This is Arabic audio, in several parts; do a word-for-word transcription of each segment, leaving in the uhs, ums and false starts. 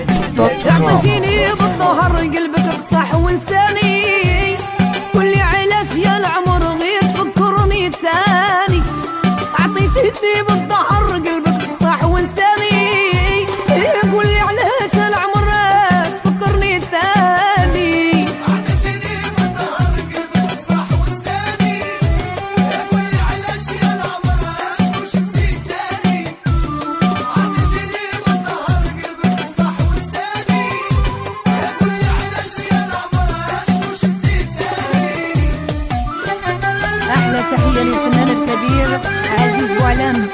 دوت كوم. عطيتيني بالظهر قلبك بصح ولساني، قولي علاش يا العمر غير تفكرني تاني. عطيتيني بالظهر قلبك بصح ولساني، قولي علاش يا العمر تفكرني تاني. عطيتيني بالظهر قلبك بصح ولساني، قولي علاش يا العمر شنو شفتي تاني. عطيتيني بالظهر قلبك بصح ولساني، قولي علاش يا العمر شنو شفتي تاني. احلى تحيه للفنان الكبير عزيز بوعلام.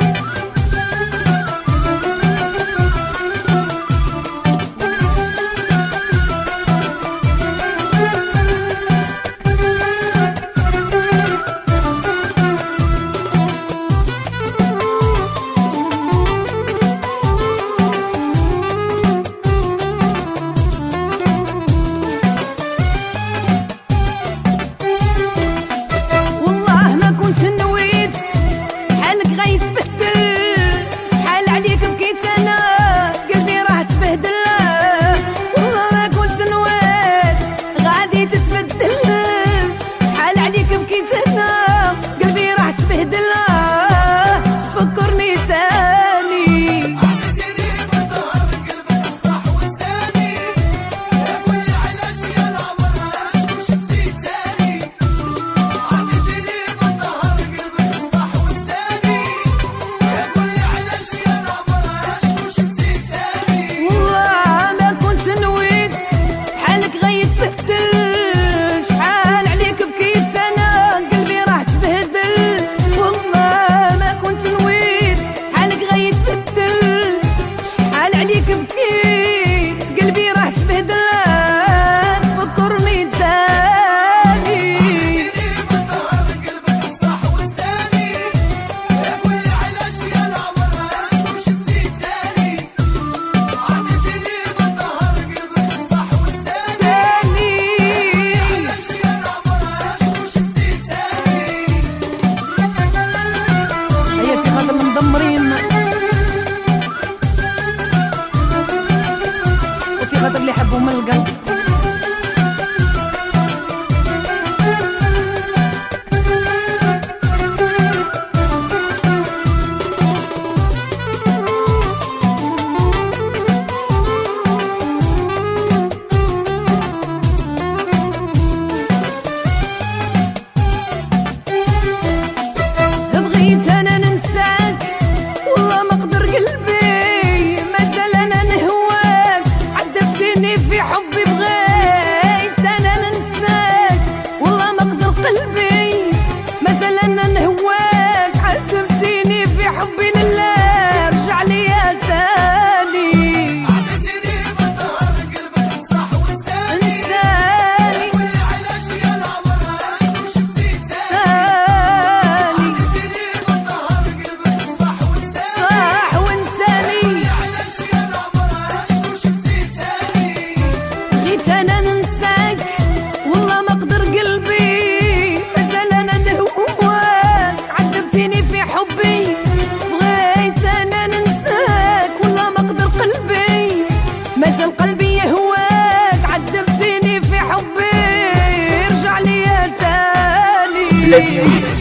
والله ما كنت نويت حالك غيتبدل، شحال عليك بكيت انا قلبي راه تبهدل. والله ما كنت نويت غادي تتبدل، شحال عليك بكيت انا قلبي راه تبهدل. تفكرني تاني. عطيتيني بالظهر قلبك بصح ولساني، قولي علاش يا العمر شنو شفتي تاني. عطيتيني بالظهر قلبك بصح ولساني، قولي علاش يا العمر شنو شفتي تاني. والله ما كنت نويت حالك غيتبدل، شحال عليك بكيت انا قلبي راه تبهدل. والله ما كنت نويت حالك غيتبدل، شحال عليك بكيت قلبي راه تبهدل. تفكرني تاني. عطيتيني بالظهر قلبك بصح ولساني، قولي علاش يا العمر شنو شفتي تاني. عطيتيني بالظهر قلبك بصح ولساني، تاني علاش يا العمر شنو شفتي تاني. هيا في خاطر المدمرين وفي خاطر اللي يحبوا من القلب. بغيت انا ننساك والله ما قدر قلبي، مازال انا نهواك عذبتني في حبي. بغيت انا ننساك والله ما قدر قلبي، مازال انا نهواك عذبتني في حبي. لله رجع ليا تاني. عطيتيني بالظهر قلبك بصح ولساني، انساني قولي علاش يا العمر شنو شفتي تاني. تاني عطيتيني بالظهر قلبك بصح ولساني، صح وانساني. علاش يا العمر شنو شفتي تاني. بغيت انا ننساك والله ما قدر قلبي، مازال انا نهواك عذبتيني في حبي. بغيت انا ننساك والله ما قدر قلبي، مازال قلبي يهواك عذبتيني في حبي. رجع ليا تاني. بلادي